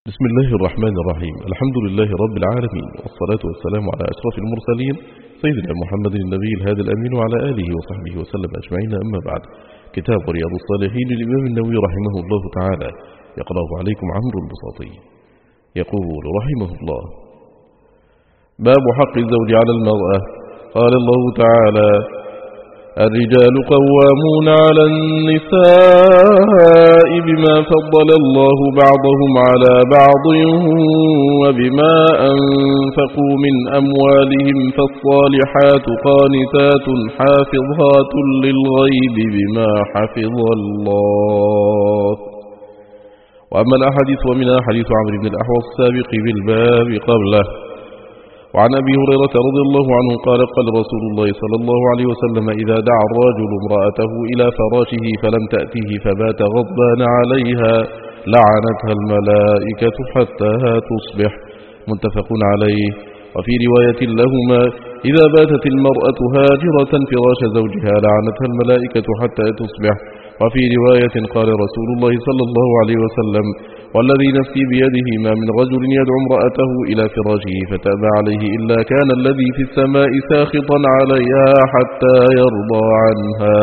بسم الله الرحمن الرحيم. الحمد لله رب العالمين، والصلاة والسلام على أشرف المرسلين سيدنا محمد النبي الهادي الأمين وعلى آله وصحبه وسلم أجمعين. أما بعد، كتاب رياض الصالحين للإمام النووي رحمه الله تعالى يقرأه عليكم عمرو البساطي. يقول رحمه الله: باب حق الزوج على المرأة. قال الله تعالى: الرجال قوامون على النساء بما فضل الله بعضهم على بعض وبما أنفقوا من أموالهم، فالصالحات قانتات حافظات للغيب بما حفظ الله. وأما الأحاديث ومنها حديث عمرو بن الأحوص السابق بالباب قبله. وعن أبي هريرة رضي الله عنه قال: قال رسول الله صلى الله عليه وسلم: إذا دعا الرجل امرأته إلى فراشه فلم تأته فبات غضبان عليها لعنتها الملائكة حتى تصبح. متفق عليه. وفي رواية لهما: إذا باتت المرأة هاجرة فراش زوجها لعنتها الملائكة حتى تصبح. وفي رواية قال رسول الله صلى الله عليه وسلم: والذي نفسي بيده ما من رجل يدعو امرأته إلى فراشه فتأبى عليه إلا كان الذي في السماء ساخطا عليها حتى يرضى عنها.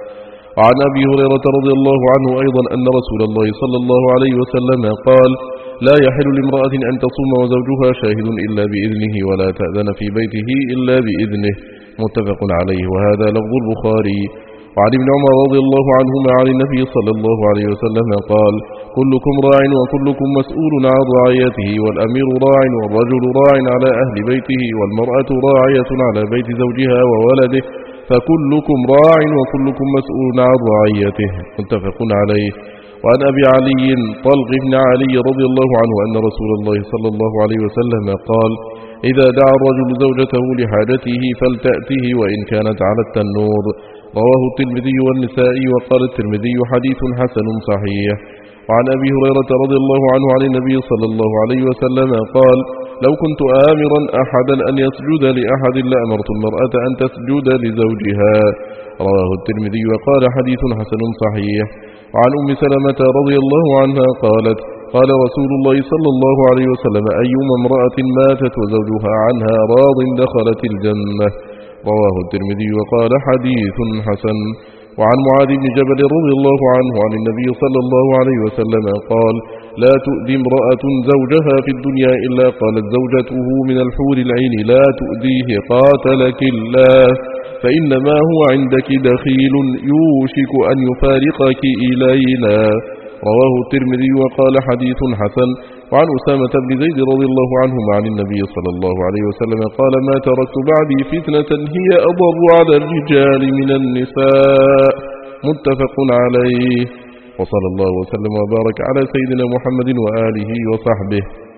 وعن أبي هريرة رضي الله عنه أيضا أن رسول الله صلى الله عليه وسلم قال: لا يحل لامرأة أن تصوم وزوجها شاهد إلا بإذنه ولا تأذن في بيته إلا بإذنه. متفق عليه، وهذا لفظ البخاري. وعن ابن عمر رضي الله عنهما عن النبي صلى الله عليه وسلم قال: كلكم راع وكلكم مسؤول عن رعيته، والأمير راع والرجل راع على أهل بيته، والمرأة راعية على بيت زوجها وولده، فكلكم راع وكلكم مسؤول عن رعيته. متفق عليه. وعن أبي علي طلق بن علي رضي الله عنه أن رسول الله صلى الله عليه وسلم قال: إذا دعا الرجل زوجته لحاجته فلتأته وإن كانت على التنور. رواه الترمذي والنسائي. وقال الترمذي: حديث حسن صحيح. وعن أبي هريرة رضي الله عنه عن النبي صلى الله عليه وسلم قال: لو كنت آمرا أحدا أن يسجد لأحد لأمرت المرأة أن تسجد لزوجها. رواه الترمذي. وقال: حديث حسن صحيح. وعن أم سلمة رضي الله عنها قالت: قال رسول الله صلى الله عليه وسلم: أيما امرأة ماتت وزوجها عنها راض دخلت الجنة. رواه الترمذي. وقال: حديث حسن. وعن معاذ بن جبل رضي الله عنه عن النبي صلى الله عليه وسلم قال: لا تؤذي امرأة زوجها في الدنيا إلا قالت زوجته من الحور العين: لا تؤذيه قاتلك الله، فإنما هو عندك دخيل يوشك أن يفارقك إلينا. رواه الترمذي. وقال: حديث حسن. وعن أسامة بن زيد رضي الله عنهما عن النبي صلى الله عليه وسلم قال: ما تركت بعدي فتنة هي أضر على الرجال من النساء. متفق عليه. وصلى الله وسلم وبارك على سيدنا محمد وآله وصحبه.